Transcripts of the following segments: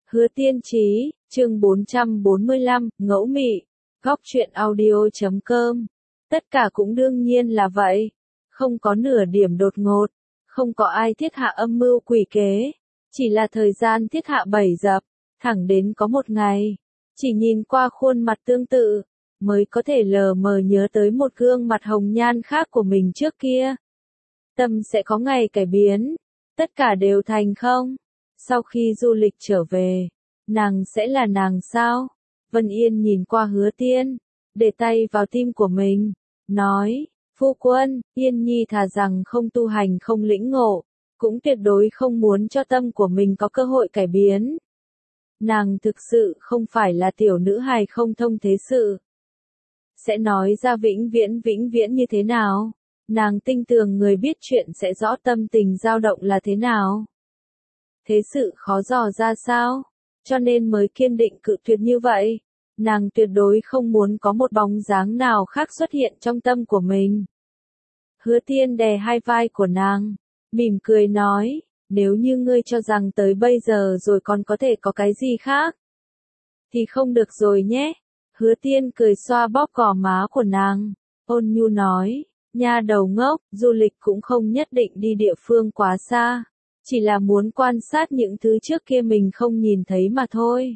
Hứa Tiên Chí, chương 445, ngẫu mị, góc truyện audio.com. Tất cả cũng đương nhiên là vậy. Không có nửa điểm đột ngột, không có ai thiết hạ âm mưu quỷ kế. Chỉ là thời gian thiết hạ bẫy dập, thẳng đến có một ngày. Chỉ nhìn qua khuôn mặt tương tự, mới có thể lờ mờ nhớ tới một gương mặt hồng nhan khác của mình trước kia. Tâm sẽ có ngày cải biến, tất cả đều thành không? Sau khi du lịch trở về, nàng sẽ là nàng sao? Vân Yên nhìn qua Hứa Tiên, để tay vào tim của mình, nói, phu quân, Yên Nhi thà rằng không tu hành không lĩnh ngộ, cũng tuyệt đối không muốn cho tâm của mình có cơ hội cải biến. Nàng thực sự không phải là tiểu nữ hài không thông thế sự. Sẽ nói ra vĩnh viễn như thế nào? Nàng tin tưởng người biết chuyện sẽ rõ tâm tình dao động là thế nào. Thế sự khó dò ra sao? Cho nên mới kiên định cự tuyệt như vậy. Nàng tuyệt đối không muốn có một bóng dáng nào khác xuất hiện trong tâm của mình. Hứa Tiên đè hai vai của nàng, mỉm cười nói, nếu như ngươi cho rằng tới bây giờ rồi còn có thể có cái gì khác, thì không được rồi nhé. Hứa Tiên cười xoa bóp gò má của nàng, ôn nhu nói, nha đầu ngốc, du lịch cũng không nhất định đi địa phương quá xa, chỉ là muốn quan sát những thứ trước kia mình không nhìn thấy mà thôi.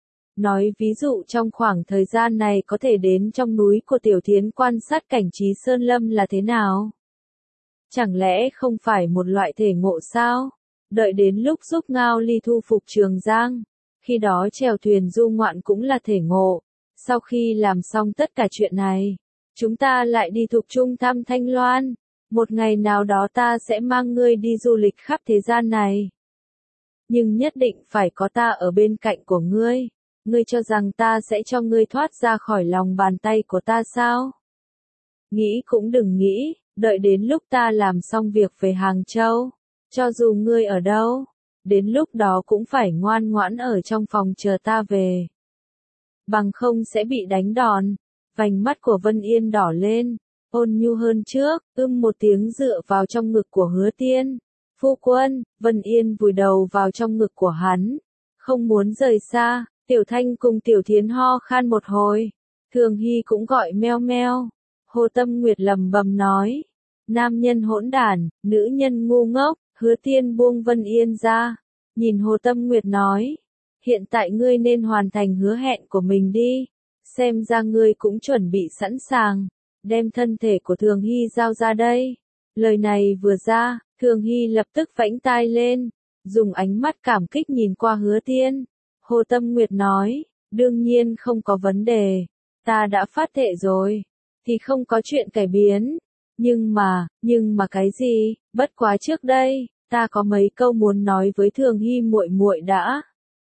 Nói ví dụ trong khoảng thời gian này có thể đến trong núi của Tiểu Thiến quan sát cảnh trí sơn lâm là thế nào? Chẳng lẽ không phải một loại thể ngộ sao? Đợi đến lúc giúp Ngao Ly thu phục Trường Giang, khi đó chèo thuyền du ngoạn cũng là thể ngộ. Sau khi làm xong tất cả chuyện này, chúng ta lại đi thục trung thăm Thanh Loan. Một ngày nào đó ta sẽ mang ngươi đi du lịch khắp thế gian này. Nhưng nhất định phải có ta ở bên cạnh của ngươi. Ngươi cho rằng ta sẽ cho ngươi thoát ra khỏi lòng bàn tay của ta sao? Nghĩ cũng đừng nghĩ, đợi đến lúc ta làm xong việc về Hàng Châu, cho dù ngươi ở đâu, đến lúc đó cũng phải ngoan ngoãn ở trong phòng chờ ta về. Bằng không sẽ bị đánh đòn. Vành mắt của Vân Yên đỏ lên, ôn nhu hơn trước, một tiếng dựa vào trong ngực của Hứa Tiên. Phu quân, Vân Yên vùi đầu vào trong ngực của hắn, không muốn rời xa. Tiểu Thanh cùng Tiểu Thiến ho khan một hồi, Thường Hy cũng gọi meo meo. Hồ Tâm Nguyệt lẩm bẩm nói, nam nhân hỗn đản, nữ nhân ngu ngốc. Hứa Tiên buông Vân Yên ra, nhìn Hồ Tâm Nguyệt nói, hiện tại ngươi nên hoàn thành hứa hẹn của mình đi, xem ra ngươi cũng chuẩn bị sẵn sàng, đem thân thể của Thường Hy giao ra đây. Lời này vừa ra, Thường Hy lập tức vẫy tai lên, dùng ánh mắt cảm kích nhìn qua Hứa Tiên. Hồ Tâm Nguyệt nói, đương nhiên không có vấn đề, ta đã phát thệ rồi, thì không có chuyện cải biến. Nhưng mà cái gì? Bất quá trước đây, ta có mấy câu muốn nói với Thường Hy muội muội đã.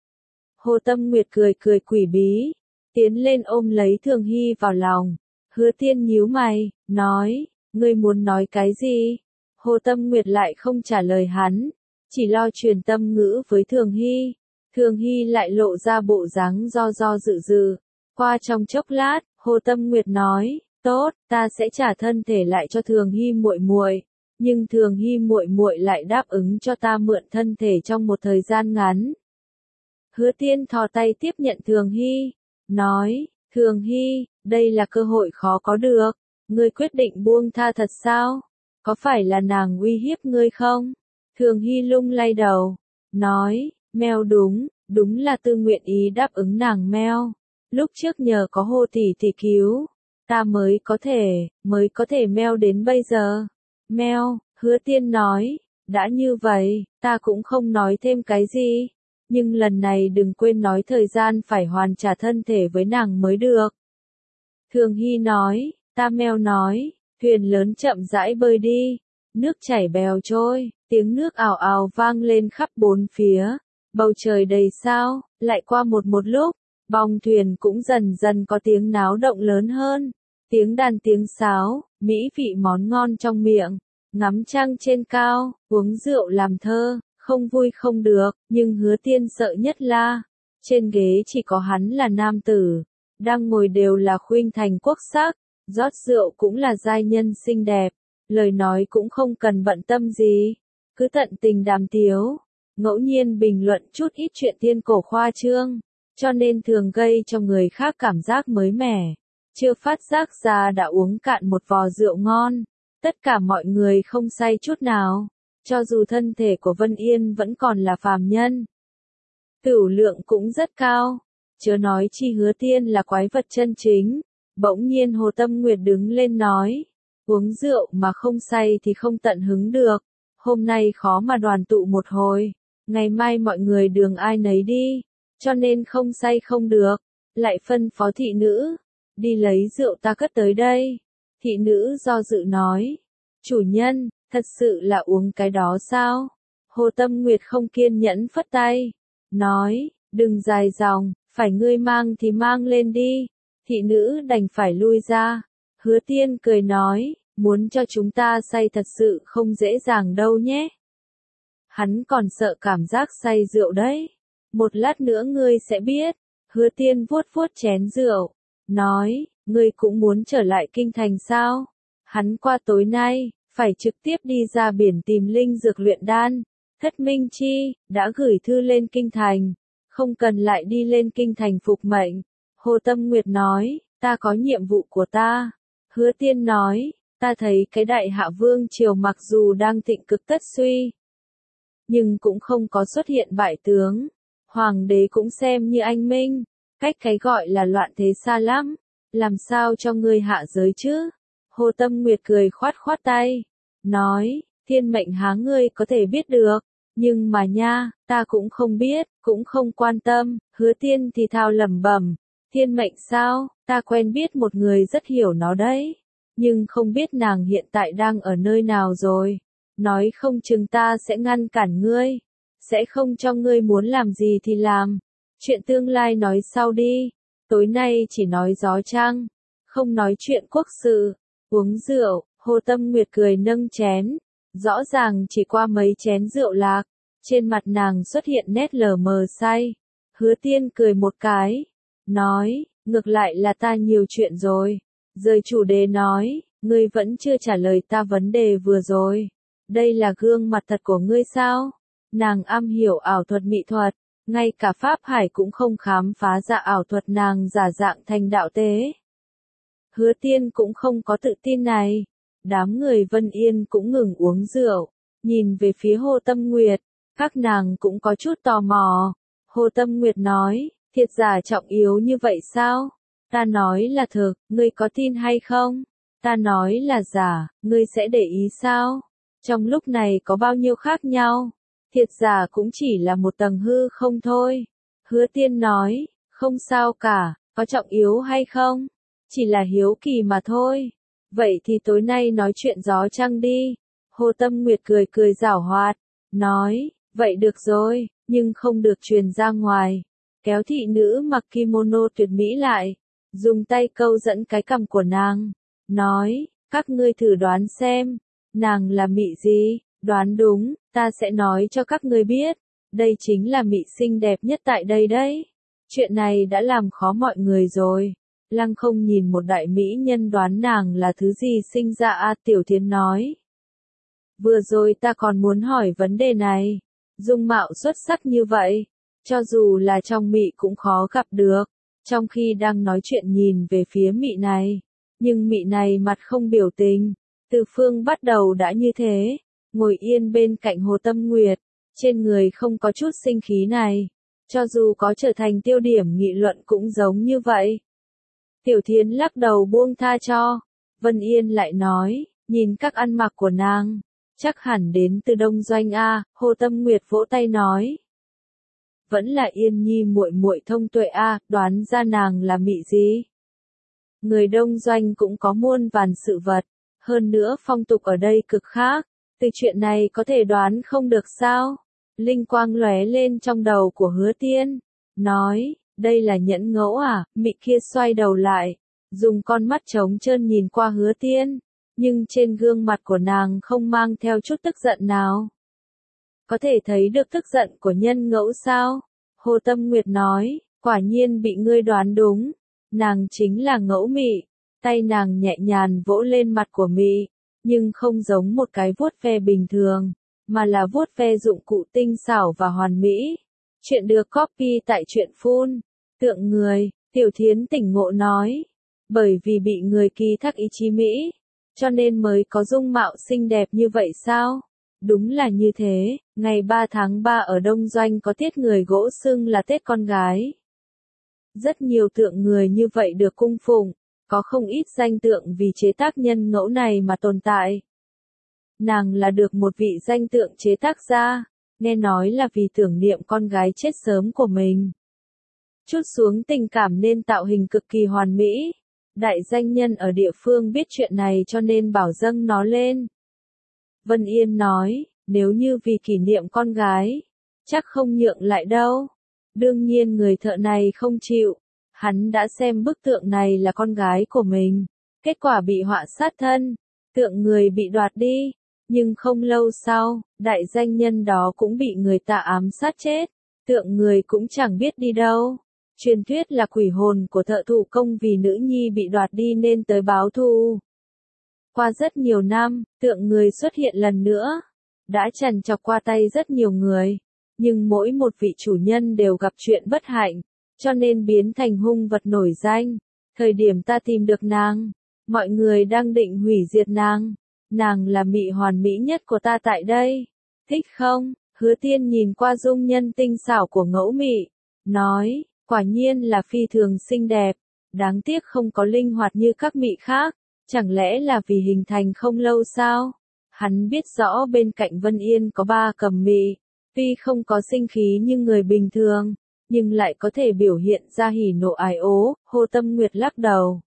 Hồ Tâm Nguyệt cười quỷ bí, tiến lên ôm lấy Thường Hy vào lòng. Hứa Tiên nhíu mày, nói, ngươi muốn nói cái gì? Hồ Tâm Nguyệt lại không trả lời hắn, chỉ lo truyền tâm ngữ với Thường Hy. Thường Hy lại lộ ra bộ dáng do dự. Qua trong chốc lát, Hồ Tâm Nguyệt nói, tốt, ta sẽ trả thân thể lại cho Thường Hy muội muội, nhưng Thường Hy muội muội lại đáp ứng cho ta mượn thân thể trong một thời gian ngắn. Hứa Tiên thò tay tiếp nhận Thường Hy, nói, Thường Hy, đây là cơ hội khó có được, ngươi quyết định buông tha thật sao? Có phải là nàng uy hiếp ngươi không? Thường Hy lung lay đầu, nói, meo đúng là Tư nguyện ý đáp ứng nàng meo. Lúc trước nhờ có Hồ tỷ cứu, ta mới có thể meo đến bây giờ. Meo, Hứa Tiên nói, đã như vậy, ta cũng không nói thêm cái gì. Nhưng lần này đừng quên nói thời gian phải hoàn trả thân thể với nàng mới được. Thường Hy nói, ta meo nói, thuyền lớn chậm rãi bơi đi. Nước chảy bèo trôi, tiếng nước ào ào vang lên khắp bốn phía. Bầu trời đầy sao, lại qua một lúc, bong thuyền cũng dần dần có tiếng náo động lớn hơn. Tiếng đàn tiếng sáo, mỹ vị món ngon trong miệng, ngắm trăng trên cao, uống rượu làm thơ, không vui không được, nhưng Hứa Tiên sợ nhất là, trên ghế chỉ có hắn là nam tử, đang ngồi đều là khuynh thành quốc sắc, rót rượu cũng là giai nhân xinh đẹp, lời nói cũng không cần bận tâm gì, cứ tận tình đàm tiếu. ngẫu nhiên bình luận chút ít chuyện tiên cổ khoa trương, cho nên thường gây cho người khác cảm giác mới mẻ. Chưa phát giác ra đã uống cạn một vò rượu ngon, tất cả mọi người không say chút nào, cho dù thân thể của Vân Yên vẫn còn là phàm nhân. Tửu lượng cũng rất cao, chớ nói chi Hứa Tiên là quái vật chân chính. Bỗng nhiên Hồ Tâm Nguyệt đứng lên nói, uống rượu mà không say thì không tận hứng được, hôm nay khó mà đoàn tụ một hồi, ngày mai mọi người đường ai nấy đi, cho nên không say không được, lại phân phó thị nữ, đi lấy rượu ta cất tới đây. Thị nữ do dự nói, chủ nhân, thật sự là uống cái đó sao? Hồ Tâm Nguyệt không kiên nhẫn phất tay, nói, đừng dài dòng, phải ngươi mang thì mang lên đi. Thị nữ đành phải lui ra. Hứa Tiên cười nói, muốn cho chúng ta say thật sự không dễ dàng đâu nhé. Hắn còn sợ cảm giác say rượu đấy. Một lát nữa ngươi sẽ biết. Hứa Tiên vuốt vuốt chén rượu, nói, ngươi cũng muốn trở lại kinh thành sao? Hắn qua tối nay, phải trực tiếp đi ra biển tìm linh dược luyện đan. Thất Minh Chi, đã gửi thư lên kinh thành, không cần lại đi lên kinh thành phục mệnh. Hồ Tâm Nguyệt nói, ta có nhiệm vụ của ta. Hứa Tiên nói, ta thấy cái đại hạ vương triều mặc dù đang thịnh cực tất suy, nhưng cũng không có xuất hiện bại tướng. Hoàng đế cũng xem như anh minh, cách cái gọi là loạn thế xa lắm, làm sao cho ngươi hạ giới chứ? Hồ Tâm Nguyệt cười khoát khoát tay, nói, thiên mệnh há ngươi có thể biết được, nhưng mà nha, ta cũng không biết, cũng không quan tâm. Hứa Tiên thì thào lẩm bẩm, thiên mệnh sao, ta quen biết một người rất hiểu nó đấy, nhưng không biết nàng hiện tại đang ở nơi nào rồi, nói không chừng ta sẽ ngăn cản ngươi, sẽ không cho ngươi muốn làm gì thì làm, chuyện tương lai nói sau đi, tối nay chỉ nói gió trăng, không nói chuyện quốc sự. Uống rượu, Hồ Tâm Nguyệt cười nâng chén, rõ ràng chỉ qua mấy chén rượu lạc, trên mặt nàng xuất hiện nét lờ mờ say. Hứa Tiên cười một cái, nói, ngược lại là ta nhiều chuyện rồi. Rời chủ đề nói, ngươi vẫn chưa trả lời ta vấn đề vừa rồi. Đây là gương mặt thật của ngươi sao? Nàng am hiểu ảo thuật mỹ thuật, ngay cả Pháp Hải cũng không khám phá ra ảo thuật nàng giả dạng thành đạo tế. Hứa Tiên cũng không có tự tin này. Đám người Vân Yên cũng ngừng uống rượu, nhìn về phía Hồ Tâm Nguyệt, các nàng cũng có chút tò mò. Hồ Tâm Nguyệt nói, thiệt giả trọng yếu như vậy sao? Ta nói là thực, ngươi có tin hay không? Ta nói là giả, ngươi sẽ để ý sao? Trong lúc này có bao nhiêu khác nhau? Thiệt giả cũng chỉ là một tầng hư không thôi. Hứa Tiên nói, không sao cả, có trọng yếu hay không? Chỉ là hiếu kỳ mà thôi. Vậy thì tối nay nói chuyện gió trăng đi. Hồ Tâm Nguyệt cười cười giảo hoạt, nói, vậy được rồi, nhưng không được truyền ra ngoài. Kéo thị nữ mặc kimono tuyệt mỹ lại, dùng tay câu dẫn cái cằm của nàng, nói, các ngươi thử đoán xem, nàng là mị gì, đoán đúng, ta sẽ nói cho các ngươi biết, đây chính là mị xinh đẹp nhất tại đây đấy. Chuyện này đã làm khó mọi người rồi. Lăng Không nhìn một đại mỹ nhân đoán nàng là thứ gì sinh ra a Tiểu Thiến nói. Vừa rồi ta còn muốn hỏi vấn đề này, dung mạo xuất sắc như vậy, cho dù là trong mị cũng khó gặp được. Trong khi đang nói chuyện nhìn về phía mị này, nhưng mị này mặt không biểu tình, từ phương bắt đầu đã như thế, ngồi yên bên cạnh Hồ Tâm Nguyệt, trên người không có chút sinh khí này, cho dù có trở thành tiêu điểm nghị luận cũng giống như vậy. Tiểu Thiến lắc đầu buông tha cho. Vân Yên lại nói, nhìn các ăn mặc của nàng, chắc hẳn đến từ Đông Doanh a. Hồ Tâm Nguyệt vỗ tay nói, vẫn là Yên Nhi muội muội thông tuệ a, đoán ra nàng là mị gì. Người Đông Doanh cũng có muôn vàn sự vật, hơn nữa phong tục ở đây cực khác, từ chuyện này có thể đoán không được sao? Linh quang lóe lên trong đầu của Hứa Tiên, nói, đây là nhẫn ngẫu à? Mị kia xoay đầu lại, dùng con mắt trống trơn nhìn qua Hứa Tiên, nhưng trên gương mặt của nàng không mang theo chút tức giận nào. Có thể thấy được tức giận của nhân ngẫu sao? Hồ Tâm Nguyệt nói, quả nhiên bị ngươi đoán đúng, nàng chính là ngẫu mị. Tay nàng nhẹ nhàng vỗ lên mặt của mị, nhưng không giống một cái vuốt ve bình thường, mà là vuốt ve dụng cụ tinh xảo và hoàn mỹ. Chuyện được copy tại truyện full. Tượng người, Tiểu Thiến tỉnh ngộ nói. Bởi vì bị người ký thác ý chí Mỹ, cho nên mới có dung mạo xinh đẹp như vậy sao? Đúng là như thế, ngày 3 tháng 3 ở Đông Doanh có tiết người gỗ xưng là Tết con gái. Rất nhiều tượng người như vậy được cung phụng, có không ít danh tượng vì chế tác nhân ngẫu này mà tồn tại. Nàng là được một vị danh tượng chế tác ra, nghe nói là vì tưởng niệm con gái chết sớm của mình. Chút xuống tình cảm nên tạo hình cực kỳ hoàn mỹ. Đại danh nhân ở địa phương biết chuyện này cho nên bảo dâng nó lên. Vân Yên nói, nếu như vì kỷ niệm con gái, chắc không nhượng lại đâu. Đương nhiên người thợ này không chịu, hắn đã xem bức tượng này là con gái của mình, kết quả bị họa sát thân, tượng người bị đoạt đi, nhưng không lâu sau, đại danh nhân đó cũng bị người ta ám sát chết, tượng người cũng chẳng biết đi đâu. Truyền thuyết là quỷ hồn của thợ thủ công vì nữ nhi bị đoạt đi nên tới báo thù. Qua rất nhiều năm, tượng người xuất hiện lần nữa, đã trằn trọc qua tay rất nhiều người, nhưng mỗi một vị chủ nhân đều gặp chuyện bất hạnh, cho nên biến thành hung vật nổi danh. Thời điểm ta tìm được nàng, mọi người đang định hủy diệt nàng là mị hoàn mỹ nhất của ta tại đây. Thích không? Hứa Tiên nhìn qua dung nhân tinh xảo của Ngẫu Mị, nói, quả nhiên là phi thường xinh đẹp, đáng tiếc không có linh hoạt như các mị khác, chẳng lẽ là vì hình thành không lâu sao? Hắn biết rõ bên cạnh Vân Yên có 3 cầm mị, tuy không có sinh khí như người bình thường, nhưng lại có thể biểu hiện ra hỉ nộ ái ố. Hồ Tâm Nguyệt lắc đầu,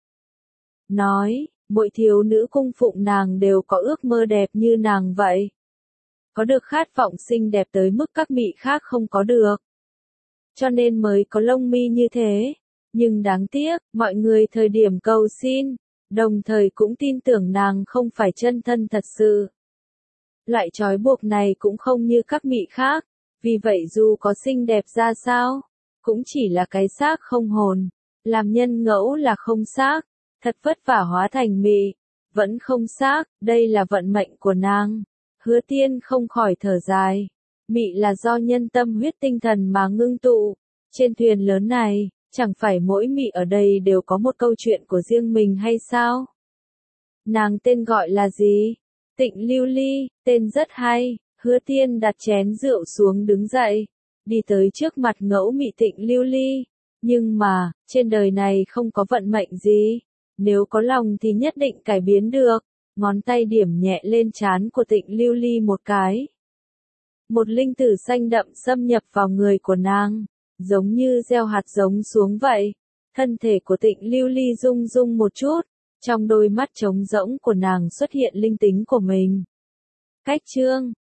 nói, mỗi thiếu nữ cung phụng nàng đều có ước mơ đẹp như nàng vậy. Có được khát vọng xinh đẹp tới mức các mị khác không có được. Cho nên mới có lông mi như thế. Nhưng đáng tiếc, mọi người thời điểm cầu xin, đồng thời cũng tin tưởng nàng không phải chân thân thật sự. Loại trói buộc này cũng không như các mị khác, vì vậy dù có xinh đẹp ra sao, cũng chỉ là cái xác không hồn. Làm nhân ngẫu là không xác, thật vất vả hóa thành mị, vẫn không xác, đây là vận mệnh của nàng. Hứa Tiên không khỏi thở dài. Mị là do nhân tâm huyết tinh thần mà ngưng tụ. Trên thuyền lớn này, chẳng phải mỗi mị ở đây đều có một câu chuyện của riêng mình hay sao? Nàng tên gọi là gì? Tịnh Lưu Ly, tên rất hay. Hứa Tiên đặt chén rượu xuống đứng dậy, đi tới trước mặt Ngẫu Mị Tịnh Lưu Ly. Nhưng mà, trên đời này không có vận mệnh gì. Nếu có lòng thì nhất định cải biến được. Ngón tay điểm nhẹ lên trán của Tịnh Lưu Ly một cái. Một linh tử xanh đậm xâm nhập vào người của nàng, giống như gieo hạt giống xuống vậy. Thân thể của Tịnh Lưu Ly rung rung một chút, trong đôi mắt trống rỗng của nàng xuất hiện linh tính của mình. Cách chương